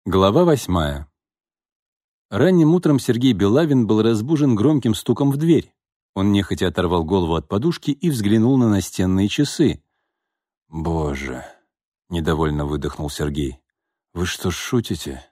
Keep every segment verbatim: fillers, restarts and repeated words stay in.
Глава восьмая. Ранним утром Сергей Белавин был разбужен громким стуком в дверь. Он нехотя оторвал голову от подушки и взглянул на настенные часы. «Боже!» — недовольно выдохнул Сергей. «Вы что, шутите?»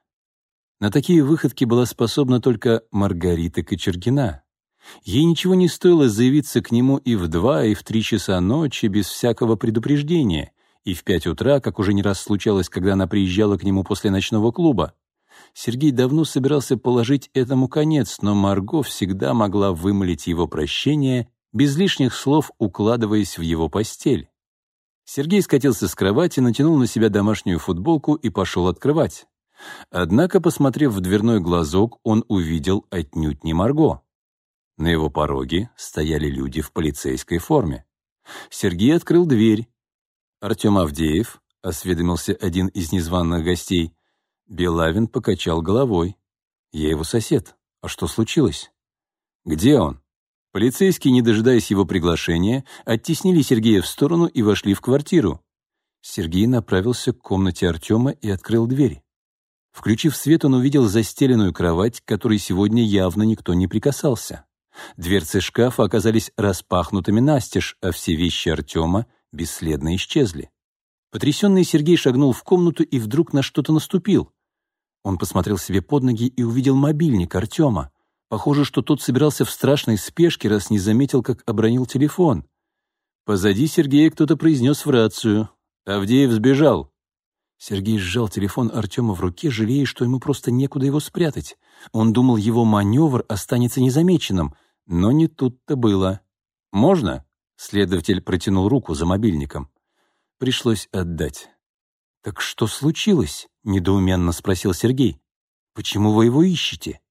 На такие выходки была способна только Маргарита Кочергина. Ей ничего не стоило заявиться к нему и в два, и в три часа ночи без всякого предупреждения, и в пять утра, как уже не раз случалось, когда она приезжала к нему после ночного клуба. Сергей давно собирался положить этому конец, но Марго всегда могла вымолить его прощение, без лишних слов укладываясь в его постель. Сергей скатился с кровати, натянул на себя домашнюю футболку и пошел открывать. Однако, посмотрев в дверной глазок, он увидел отнюдь не Марго. На его пороге стояли люди в полицейской форме. Сергей открыл дверь. «Артем Авдеев», — осведомился один из незваных гостей. Белавин покачал головой. «Я его сосед. А что случилось?» «Где он?» Полицейские, не дожидаясь его приглашения, оттеснили Сергея в сторону и вошли в квартиру. Сергей направился к комнате Артема и открыл дверь. Включив свет, он увидел застеленную кровать, к которой сегодня явно никто не прикасался. Дверцы шкафа оказались распахнутыми настежь, а все вещи Артема бесследно исчезли. Потрясенный Сергей шагнул в комнату и вдруг на что-то наступил. Он посмотрел себе под ноги и увидел мобильник Артема. Похоже, что тот собирался в страшной спешке, раз не заметил, как обронил телефон. Позади Сергея кто-то произнес в рацию: «Авдеев сбежал». Сергей сжал телефон Артема в руке, жалея, что ему просто некуда его спрятать. Он думал, его маневр останется незамеченным, но не тут-то было. «Можно?» — следователь протянул руку за мобильником. Пришлось отдать. «Так что случилось?» — недоуменно спросил Сергей. «Почему вы его ищете?»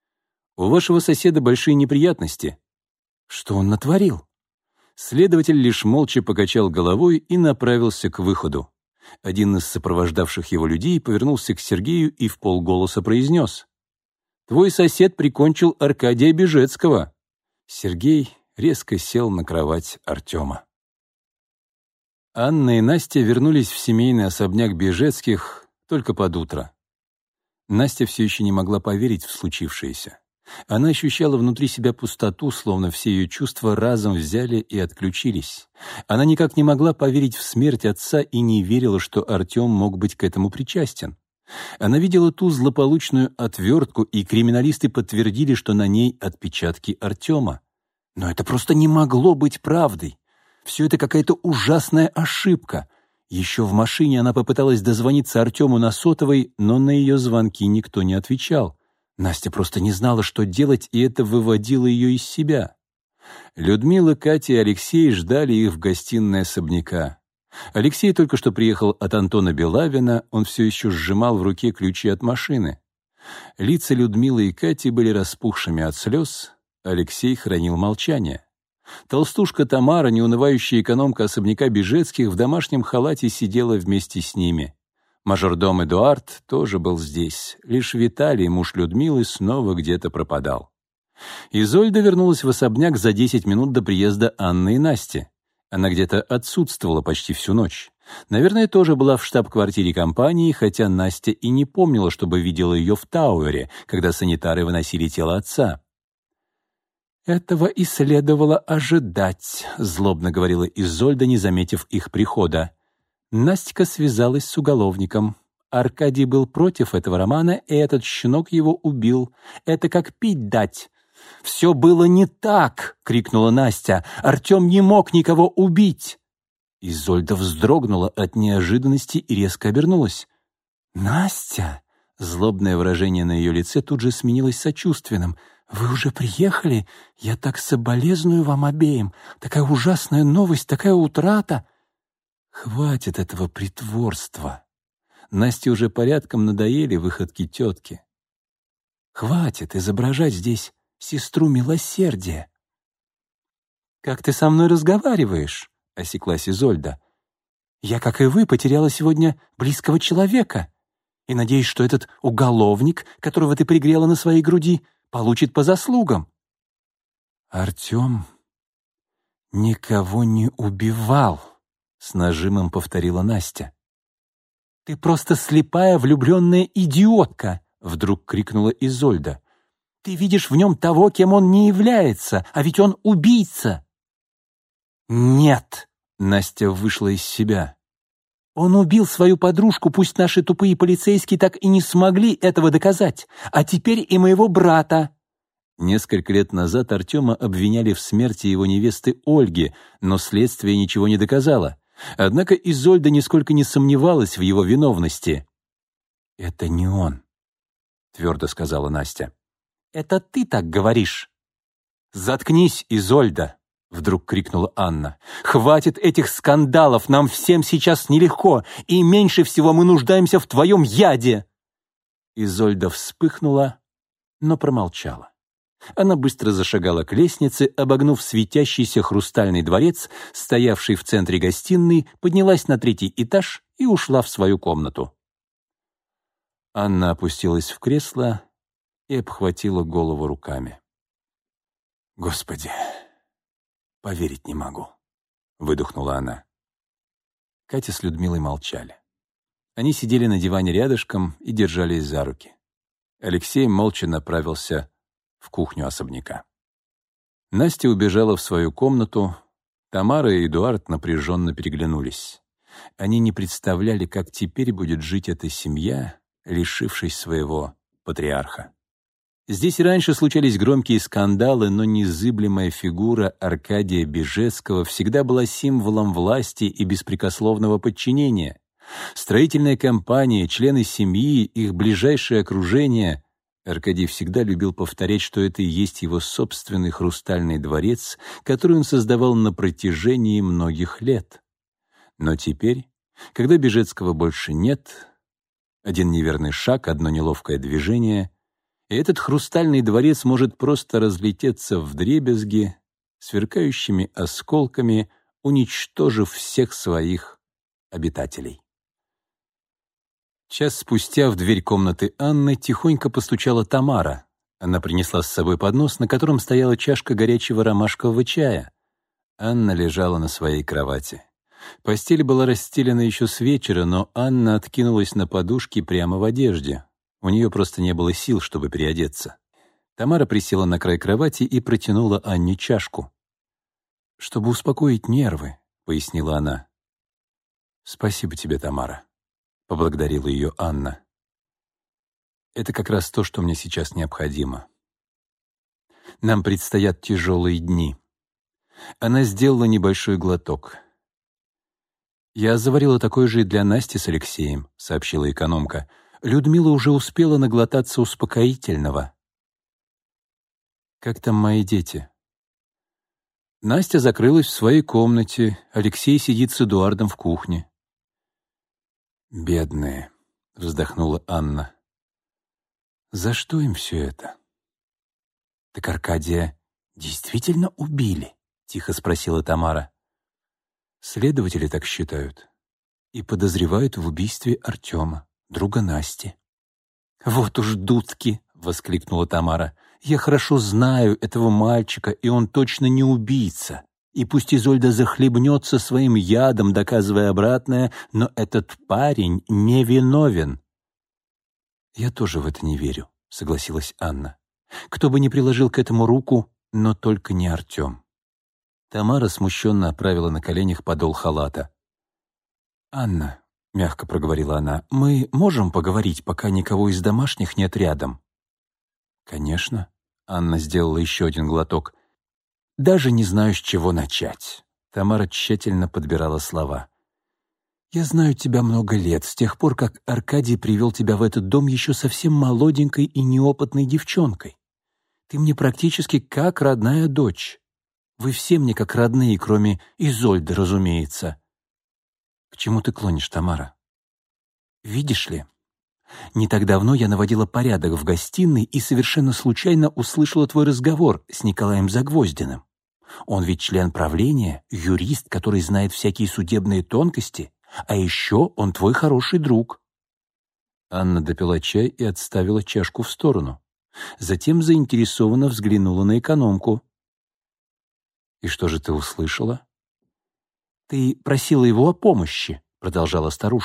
«У вашего соседа большие неприятности». «Что он натворил?» Следователь лишь молча покачал головой и направился к выходу. Один из сопровождавших его людей повернулся к Сергею и вполголоса произнес: «Твой сосед прикончил Аркадия Бежецкого». Сергей резко сел на кровать Артема. Анна и Настя вернулись в семейный особняк Бежецких только под утро. Настя все еще не могла поверить в случившееся. Она ощущала внутри себя пустоту, словно все ее чувства разом взяли и отключились. Она никак не могла поверить в смерть отца и не верила, что Артем мог быть к этому причастен. Она видела ту злополучную отвертку, и криминалисты подтвердили, что на ней отпечатки Артема. Но это просто не могло быть правдой. Все это какая-то ужасная ошибка. Еще в машине она попыталась дозвониться Артему на сотовой, но на ее звонки никто не отвечал. Настя просто не знала, что делать, и это выводило ее из себя. Людмила, Катя и Алексей ждали их в гостиной особняка. Алексей только что приехал от Антона Белавина, он все еще сжимал в руке ключи от машины. Лица Людмилы и Кати были распухшими от слез, Алексей хранил молчание. Толстушка Тамара, неунывающая экономка особняка Бежецких, в домашнем халате сидела вместе с ними. Мажордом Эдуард тоже был здесь. Лишь Виталий, муж Людмилы, снова где-то пропадал. Изольда вернулась в особняк за десять минут до приезда Анны и Насти. Она где-то отсутствовала почти всю ночь. Наверное, тоже была в штаб-квартире компании, хотя Настя и не помнила, чтобы видела ее в Тауэре, когда санитары выносили тело отца. «Этого и следовало ожидать», — злобно говорила Изольда, не заметив их прихода. Настя связалась с уголовником. Аркадий был против этого романа, и этот щенок его убил. Это как пить дать. «Все было не так!» — крикнула Настя. «Артем не мог никого убить!» Изольда вздрогнула от неожиданности и резко обернулась. «Настя!» — злобное выражение на ее лице тут же сменилось сочувственным. «Вы уже приехали? Я так соболезную вам обеим. Такая ужасная новость, такая утрата!» «Хватит этого притворства!» Насте уже порядком надоели выходки тетки. «Хватит изображать здесь сестру милосердия!» «Как ты со мной разговариваешь?» — осеклась Изольда. «Я, как и вы, потеряла сегодня близкого человека и надеюсь, что этот уголовник, которого ты пригрела на своей груди, получит по заслугам». «Артем никого не убивал», — с нажимом повторила Настя. «Ты просто слепая влюбленная идиотка!» — вдруг крикнула Изольда. «Ты видишь в нем того, кем он не является, а ведь он убийца!» «Нет!» — Настя вышла из себя. «Он убил свою подружку, пусть наши тупые полицейские так и не смогли этого доказать, а теперь и моего брата!» Несколько лет назад Артема обвиняли в смерти его невесты Ольги, но следствие ничего не доказало. Однако Изольда нисколько не сомневалась в его виновности. «Это не он», — твердо сказала Настя. «Это ты так говоришь». «Заткнись, Изольда!» — вдруг крикнула Анна. «Хватит этих скандалов, нам всем сейчас нелегко, и меньше всего мы нуждаемся в твоем яде!» Изольда вспыхнула, но промолчала. Она быстро зашагала к лестнице, обогнув светящийся хрустальный дворец, стоявший в центре гостиной, поднялась на третий этаж и ушла в свою комнату. Анна опустилась в кресло и обхватила голову руками. «Господи, поверить не могу», — выдохнула она. Катя с Людмилой молчали. Они сидели на диване рядышком и держались за руки. Алексей молча направился в кухню особняка. Настя убежала в свою комнату. Тамара и Эдуард напряженно переглянулись. Они не представляли, как теперь будет жить эта семья, лишившись своего патриарха. Здесь и раньше случались громкие скандалы, но незыблемая фигура Аркадия Бежецкого всегда была символом власти и беспрекословного подчинения. Строительная компания, члены семьи, их ближайшее окружение — Аркадий всегда любил повторять, что это и есть его собственный хрустальный дворец, который он создавал на протяжении многих лет. Но теперь, когда Бежецкого больше нет, один неверный шаг, одно неловкое движение, и этот хрустальный дворец может просто разлететься вдребезги, сверкающими осколками, уничтожив всех своих обитателей. Час спустя в дверь комнаты Анны тихонько постучала Тамара. Она принесла с собой поднос, на котором стояла чашка горячего ромашкового чая. Анна лежала на своей кровати. Постель была расстелена еще с вечера, но Анна откинулась на подушки прямо в одежде. У нее просто не было сил, чтобы переодеться. Тамара присела на край кровати и протянула Анне чашку. «Чтобы успокоить нервы», — пояснила она. «Спасибо тебе, Тамара», — поблагодарила ее Анна. «Это как раз то, что мне сейчас необходимо. Нам предстоят тяжелые дни». Она сделала небольшой глоток. «Я заварила такой же и для Насти с Алексеем», — сообщила экономка. «Людмила уже успела наглотаться успокоительного». «Как там мои дети?» Настя закрылась в своей комнате, Алексей сидит с Эдуардом в кухне. «Бедные», — вздохнула Анна. «За что им все это?» «Так Аркадия действительно убили?» — тихо спросила Тамара. «Следователи так считают и подозревают в убийстве Артема, друга Насти». «Вот уж дудки!» — воскликнула Тамара. «Я хорошо знаю этого мальчика, и он точно не убийца. И пусть Изольда захлебнется своим ядом, доказывая обратное, но этот парень невиновен». «Я тоже в это не верю», — согласилась Анна. «Кто бы ни приложил к этому руку, но только не Артем». Тамара смущенно оправила на коленях подол халата. «Анна», — мягко проговорила она, — «мы можем поговорить, пока никого из домашних нет рядом?» «Конечно», — Анна сделала еще один глоток. «Даже не знаю, с чего начать». Тамара тщательно подбирала слова. «Я знаю тебя много лет, с тех пор, как Аркадий привел тебя в этот дом еще совсем молоденькой и неопытной девчонкой. Ты мне практически как родная дочь. Вы все мне как родные, кроме Изольды, разумеется». «К чему ты клонишь, Тамара?» «Видишь ли, не так давно я наводила порядок в гостиной и совершенно случайно услышала твой разговор с Николаем Загвоздиным. Он ведь член правления, юрист, который знает всякие судебные тонкости, а еще он твой хороший друг». Анна допила чай и отставила чашку в сторону. Затем заинтересованно взглянула на экономку. «И что же ты услышала?» «Ты просила его о помощи», — продолжала старушка.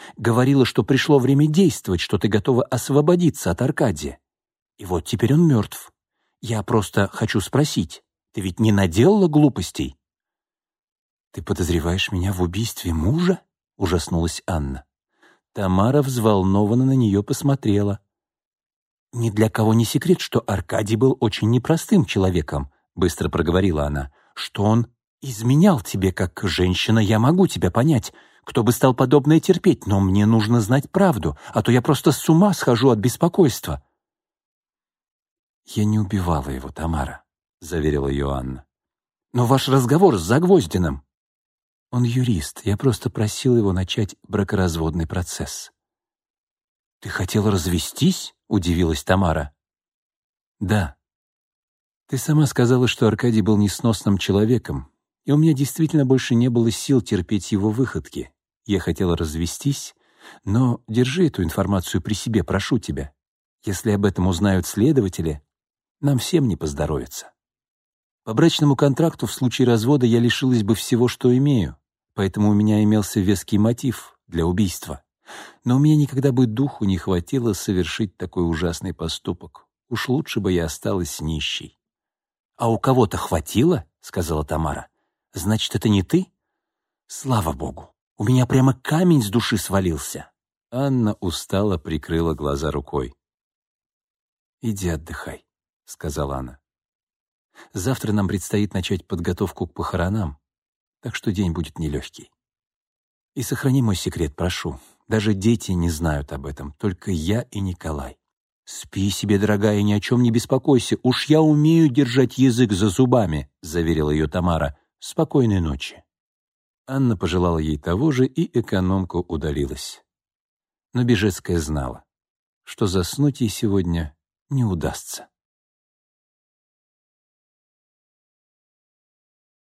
Говорила, что пришло время действовать, что ты готова освободиться от Аркадия. И вот теперь он мертв. Я просто хочу спросить, ты ведь не наделала глупостей?» «Ты подозреваешь меня в убийстве мужа?» — ужаснулась Анна. Тамара взволнованно на нее посмотрела. «Ни для кого не секрет, что Аркадий был очень непростым человеком», — быстро проговорила она. «Что он изменял тебе как женщина, я могу тебя понять. Кто бы стал подобное терпеть, но мне нужно знать правду, а то я просто с ума схожу от беспокойства». «Я не убивала его, Тамара», — заверила ее Анна. «Но ваш разговор с Загвоздиным...» «Он юрист, я просто просил его начать бракоразводный процесс». «Ты хотела развестись?» — удивилась Тамара. «Да. Ты сама сказала, что Аркадий был несносным человеком, и у меня действительно больше не было сил терпеть его выходки. Я хотела развестись, но держи эту информацию при себе, прошу тебя. Если об этом узнают следователи, нам всем не поздоровится. По брачному контракту в случае развода я лишилась бы всего, что имею, поэтому у меня имелся веский мотив для убийства. Но у меня никогда бы духу не хватило совершить такой ужасный поступок. Уж лучше бы я осталась нищей». «А у кого-то хватило?» — сказала Тамара. «Значит, это не ты? Слава богу, у меня прямо камень с души свалился». Анна устало прикрыла глаза рукой. «Иди отдыхай», — сказала она. «Завтра нам предстоит начать подготовку к похоронам, так что день будет нелегкий. И сохрани мой секрет, прошу. Даже дети не знают об этом, только я и Николай. Спи себе, дорогая, ни о чем не беспокойся. Уж я умею держать язык за зубами», — заверила ее Тамара. «Спокойной ночи». Анна пожелала ей того же, и экономка удалилась. Но Бежецкая знала, что заснуть ей сегодня не удастся.